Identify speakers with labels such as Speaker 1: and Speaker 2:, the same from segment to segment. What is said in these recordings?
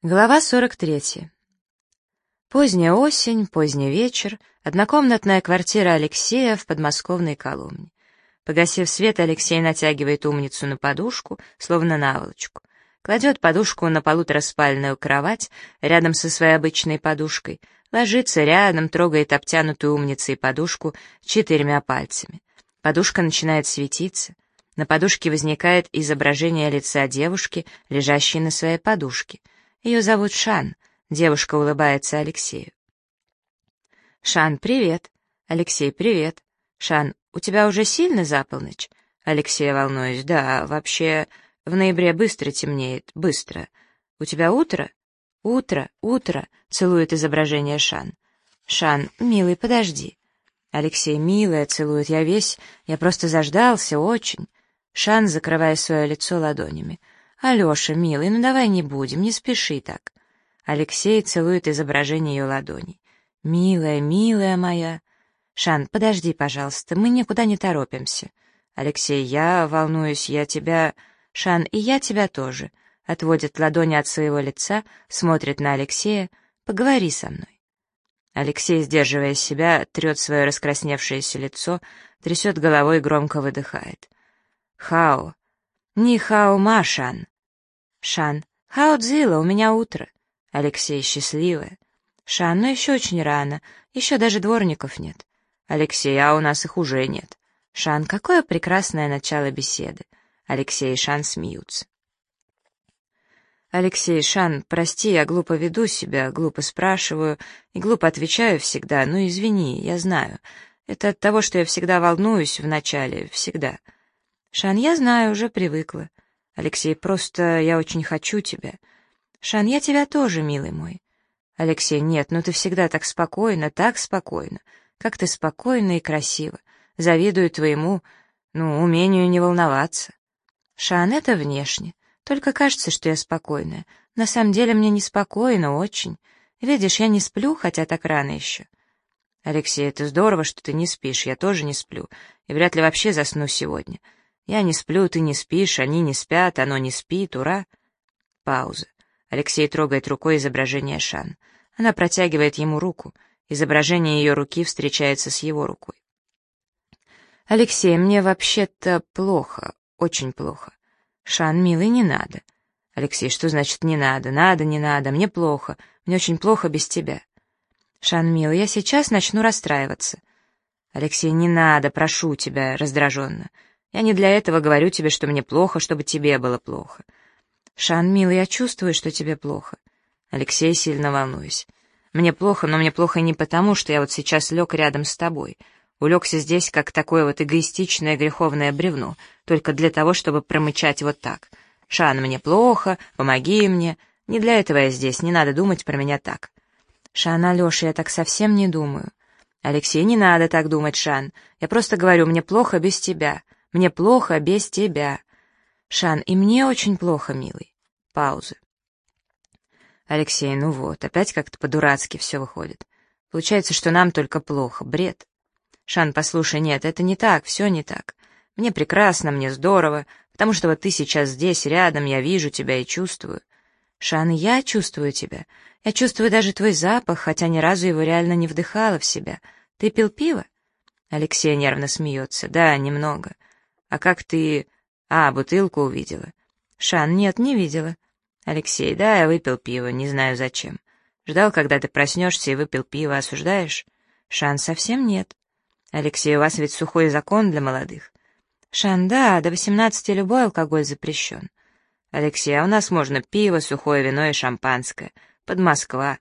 Speaker 1: Глава 43. Поздняя осень, поздний вечер, однокомнатная квартира Алексея в подмосковной Коломне. Погасив свет, Алексей натягивает умницу на подушку, словно наволочку. Кладет подушку на полутораспальную кровать, рядом со своей обычной подушкой, ложится рядом, трогает обтянутую умницей подушку 4 пальцами. Подушка начинает светиться. На подушке возникает изображение лица девушки, лежащей на своей подушке. Ее зовут Шан. Девушка улыбается Алексею. «Шан, привет!» «Алексей, привет!» «Шан, у тебя уже сильно за полночь?» Алексей, волнуюсь. «Да, вообще, в ноябре быстро темнеет, быстро. У тебя утро?» «Утро, утро!» — целует изображение Шан. «Шан, милый, подожди!» Алексей, милая, целует. Я просто заждался, очень. Шан, закрывая свое лицо ладонями. «Алеша, милый, ну давай не будем, не спеши так». Алексей целует изображение ее ладоней. «Милая, милая моя». «Шан, подожди, пожалуйста, мы никуда не торопимся». Алексей, я волнуюсь, я тебя... Шан, и я тебя тоже. Отводит ладони от своего лица, смотрит на Алексея. «Поговори со мной». Алексей, сдерживая себя, трет свое раскрасневшееся лицо, трясет головой и громко выдыхает. «Хао». «Ни хао ма, Шан». «Шан, хао дзила, у меня утро». Алексей, счастливая. «Шан, но еще очень рано, еще даже дворников нет». Алексей, а у нас их уже нет. «Шан, какое прекрасное начало беседы». Алексей и Шан смеются. Алексей, Шан, прости, я глупо веду себя, глупо спрашиваю и глупо отвечаю всегда, ну извини, я знаю. Это от того, что я всегда волнуюсь вначале, всегда. Шан, я знаю, уже привыкла. Алексей, просто я очень хочу тебя. Шан, я тебя тоже, милый мой. Алексей, нет, ну ты всегда так спокойно, как ты спокойно и красиво. Завидую твоему, умению не волноваться. Шан, это внешне. Только кажется, что я спокойная. На самом деле мне неспокойно, очень. Видишь, я не сплю, хотя так рано еще. Алексей, это здорово, что ты не спишь, я тоже не сплю, и вряд ли вообще засну сегодня. Я не сплю, ты не спишь, они не спят, оно не спит, ура. Пауза. Алексей трогает рукой изображение Шан. Она протягивает ему руку. Изображение ее руки встречается с его рукой. Алексей, мне вообще-то плохо, очень плохо. Шан, милый, не надо. Алексей, что значит не надо? Надо, не надо, мне плохо, мне очень плохо без тебя. Шан, милый, я сейчас начну расстраиваться. Алексей, не надо, прошу тебя, раздраженно. Я не для этого говорю тебе, что мне плохо, чтобы тебе было плохо. Шан, милый, я чувствую, что тебе плохо. Алексей, сильно волнуюсь. Мне плохо, но мне плохо не потому, что я вот сейчас лег рядом с тобой. Улегся здесь, как такое вот эгоистичное греховное бревно, только для того, чтобы промычать вот так. Шан, мне плохо, помоги мне. Не для этого я здесь, не надо думать про меня так. Шан, Алеша, я так совсем не думаю. Алексей, не надо так думать, Шан. Я просто говорю, мне плохо без тебя. Мне плохо без тебя. Шан, и мне очень плохо, милый. Пауза. Алексей, ну вот, опять как-то по-дурацки все выходит. Получается, что нам только плохо, бред. Шан, послушай, нет, это не так, все не так. Мне прекрасно, мне здорово, потому что вот ты сейчас здесь, рядом, я вижу тебя и чувствую. Шан, я чувствую тебя. Я чувствую даже твой запах, хотя ни разу его реально не вдыхала в себя. Ты пил пиво? Алексей нервно смеется. Да, немного. А как ты... бутылку увидела. Шан, нет, не видела. Алексей, да, я выпил пиво, не знаю зачем. Ждал, когда ты проснешься и выпил пиво, осуждаешь? Шан, совсем нет. Алексей, у вас ведь сухой закон для молодых. Шан, да, до 18 любой алкоголь запрещен. Алексей, а у нас можно пиво, сухое вино и шампанское. Подмосква.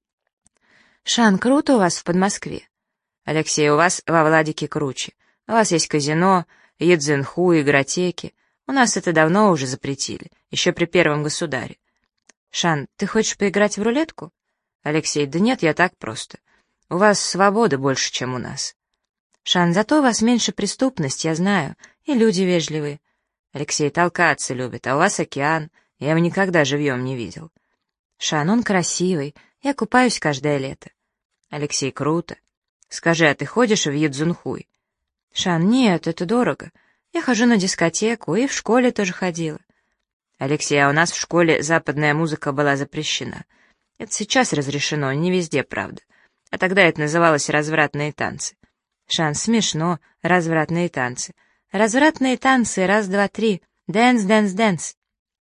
Speaker 1: Шан, круто у вас в Подмоскве. Алексей, у вас во Владике круче. У вас есть казино, Ядзинху, игротеки. У нас это давно уже запретили, еще при первом государе. Шан, ты хочешь поиграть в рулетку? Алексей, да нет, я так просто. У вас свободы больше, чем у нас. Шан, зато у вас меньше преступности, я знаю, и люди вежливые. Алексей, толкаться любит, а у вас океан, я его никогда живьем не видел. Шан, он красивый, я купаюсь каждое лето. Алексей, круто. Скажи, а ты ходишь в Ядзунхуй? Шан, нет, это дорого. Я хожу на дискотеку и в школе тоже ходила. Алексей, а у нас в школе западная музыка была запрещена. Это сейчас разрешено, не везде, правда. А тогда это называлось развратные танцы. Шан, смешно, развратные танцы. Развратные танцы, раз, два, три. Дэнс, дэнс, дэнс.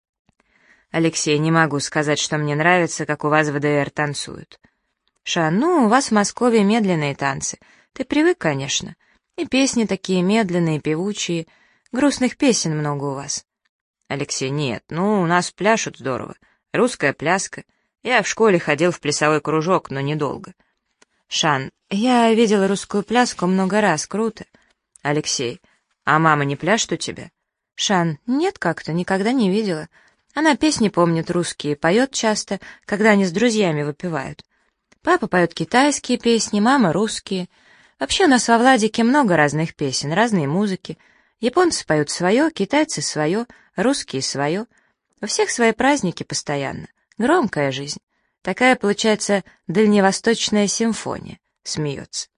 Speaker 1: Алексей, не могу сказать, что мне нравится, как у вас в ВДР танцуют. Шан, ну, у вас в Москве медленные танцы. Ты привык, конечно. И песни такие медленные, певучие. Грустных песен много у вас. Алексей, нет, ну, у нас пляшут здорово. Русская пляска. Я в школе ходил в плясовой кружок, но недолго. Шан, я видела русскую пляску много раз, круто. Алексей, а мама не пляшет у тебя? Шан, нет как-то, никогда не видела. Она песни помнит русские, поет часто, когда они с друзьями выпивают. Папа поет китайские песни, мама русские. Вообще у нас во Владике много разных песен, разные музыки. Японцы поют свое, китайцы свое, русские свое. У всех свои праздники постоянно. Громкая жизнь. Такая, получается, дальневосточная симфония. Смеется.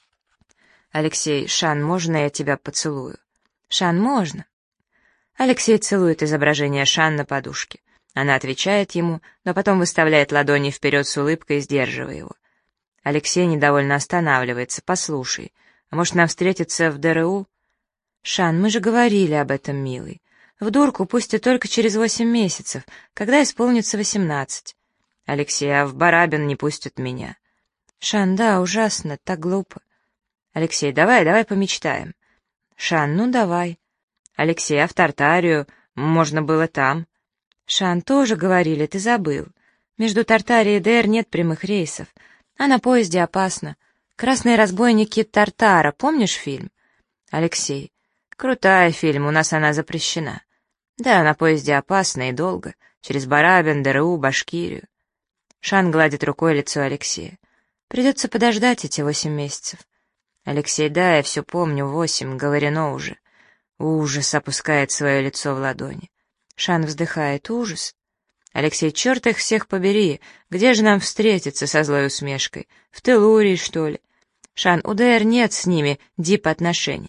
Speaker 1: Алексей, Шан, можно я тебя поцелую? Шан, можно. Алексей целует изображение Шан на подушке. Она отвечает ему, но потом выставляет ладони вперед с улыбкой, сдерживая его. Алексей недовольно останавливается. Послушай, а может нам встретиться в ДРУ? Шан, мы же говорили об этом, милый. В дурку пустят только через 8 месяцев, когда исполнится 18. Алексей, а в Барабин не пустят меня. Шан, да, ужасно, так глупо. Алексей, давай помечтаем. Шан, ну давай. Алексей, а в Тартарию можно было там. Шан, тоже говорили, ты забыл. Между Тартарией и ДР нет прямых рейсов, а на поезде опасно. «Красные разбойники Тартара», помнишь фильм? Алексей, крутая фильм, у нас она запрещена. Да, на поезде опасно и долго, через Барабин, ДРУ, Башкирию. Шан гладит рукой лицо Алексея. Придется подождать эти 8 месяцев. Алексей, да, я все помню, 8, говорено уже. Ужас, опускает свое лицо в ладони. Шан вздыхает, ужас. Алексей, черт их всех побери, где же нам встретиться со злой усмешкой? В Телурии, что ли? Шан, у ДР нет с ними дип-отношений.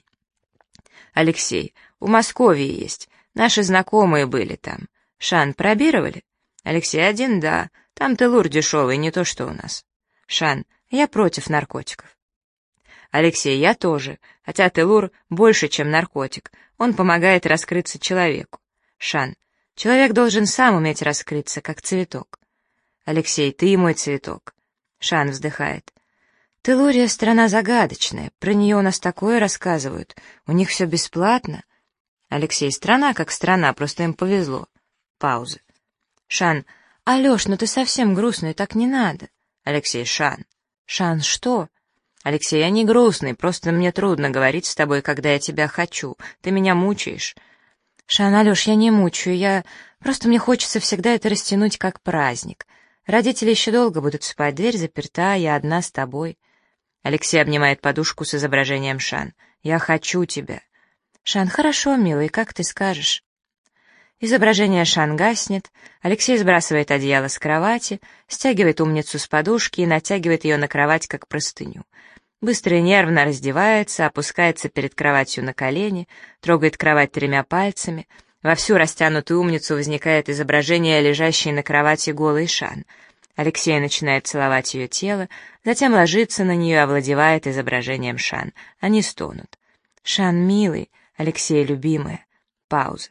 Speaker 1: Алексей, у Московии есть, наши знакомые были там. Шан, пробировали? Алексей, один, да, там Телур дешевый, не то что у нас. Шан, я против наркотиков. Алексей, я тоже, хотя Телур больше, чем наркотик, он помогает раскрыться человеку. Шан, человек должен сам уметь раскрыться, как цветок. Алексей, ты мой цветок. Шан вздыхает. Телурия — страна загадочная, про нее у нас такое рассказывают, у них все бесплатно. Алексей, страна как страна, просто им повезло. Пауза. Шан, Алеш, ну ты совсем грустный, так не надо. Алексей, Шан. Шан, что? Алексей, я не грустный, просто мне трудно говорить с тобой, когда я тебя хочу, ты меня мучаешь. Шан, Алеш, я не мучаю, просто мне хочется всегда это растянуть как праздник. Родители еще долго будут спать, дверь заперта, я одна с тобой. Алексей обнимает подушку с изображением Шан. Я хочу тебя. Шан, хорошо, милый, как ты скажешь. Изображение Шан гаснет, Алексей сбрасывает одеяло с кровати, стягивает умницу с подушки и натягивает ее на кровать, как простыню. Быстро и нервно раздевается, опускается перед кроватью на колени, трогает кровать 3 пальцами. Во всю растянутую умницу возникает изображение лежащей на кровати голой Шан. Алексей начинает целовать ее тело, затем ложится на нее и овладевает изображением Шан. Они стонут. Шан, милый, Алексей, любимая. Пауза.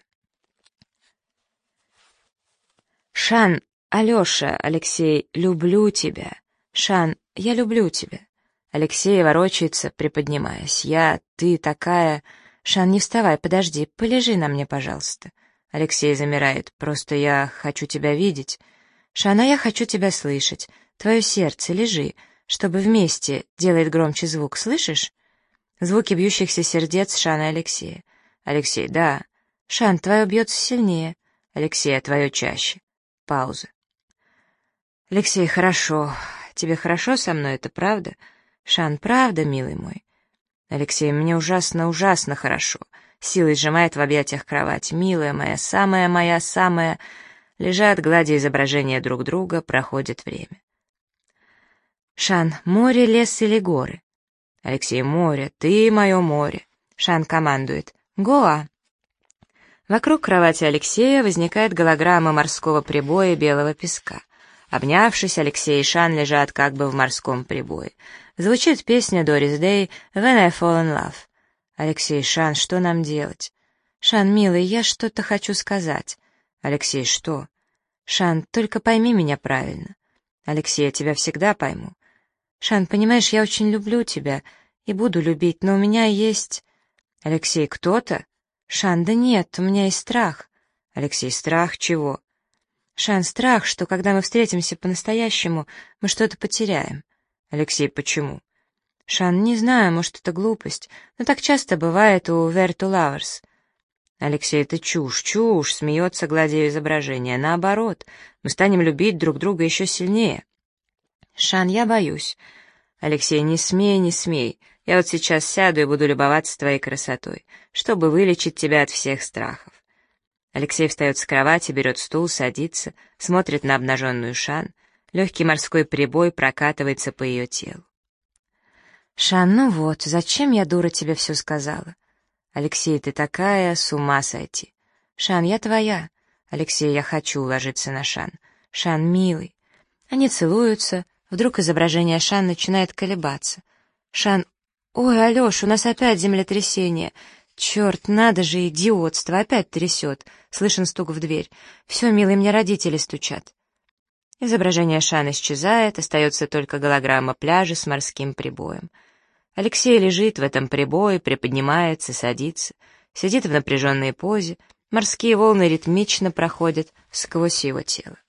Speaker 1: Шан, Алеша, Алексей, люблю тебя. Шан, я люблю тебя. Алексей ворочается, приподнимаясь. Ты такая... Шан, не вставай, подожди, полежи на мне, пожалуйста. Алексей замирает. Просто я хочу тебя видеть. Шан, а я хочу тебя слышать. Твое сердце, лежи, чтобы вместе, делает громче звук, слышишь? Звуки бьющихся сердец Шана и Алексея. Алексей, да. Шан, твое бьется сильнее. Алексей, а твое чаще. Пауза. Алексей, хорошо. Тебе хорошо со мной, это правда? Шан, правда, милый мой? Алексей, мне ужасно, ужасно хорошо. Силой сжимает в объятиях кровать. Милая моя, самая. Лежат, гладя изображения друг друга, проходит время. Шан, море, лес или горы? Алексей, море, ты мое море. Шан командует. Гоа. Вокруг кровати Алексея возникает голограмма морского прибоя и белого песка. Обнявшись, Алексей и Шан лежат как бы в морском прибое. Звучит песня Doris Day «When I Fall in Love». Алексей: Шан, что нам делать? Шан: милый, я что-то хочу сказать. Алексей: что? Шан: только пойми меня правильно. Алексей: я тебя всегда пойму. Шан: понимаешь, я очень люблю тебя и буду любить, но у меня есть... Алексей: кто-то? Шан: да нет, у меня есть страх. Алексей: страх чего? Шан: страх, что когда мы встретимся по-настоящему, мы что-то потеряем. Алексей: почему? Шан: не знаю, может, это глупость, но так часто бывает у Where to Lovers. Алексей: это чушь, чушь, смеется, гладя ее изображение. Наоборот, мы станем любить друг друга еще сильнее. Шан: я боюсь. Алексей: не смей, не смей. Я вот сейчас сяду и буду любоваться твоей красотой, чтобы вылечить тебя от всех страхов. Алексей встает с кровати, берет стул, садится, смотрит на обнаженную Шан. Легкий морской прибой прокатывается по ее телу. Шан: ну вот, зачем я, дура, тебе все сказала? Алексей: ты такая, с ума сойти. Шан: я твоя. Алексей: я хочу уложиться на Шан. Шан: милый. Они целуются, вдруг изображение Шан начинает колебаться. Шан: ой, Алеш, у нас опять землетрясение. Черт, надо же, идиотство, опять трясет. Слышен стук в дверь. Все, милый, мне родители стучат. Изображение Шан исчезает, остается только голограмма пляжа с морским прибоем. Алексей лежит в этом прибое, приподнимается, садится, сидит в напряженной позе, морские волны ритмично проходят сквозь его тело.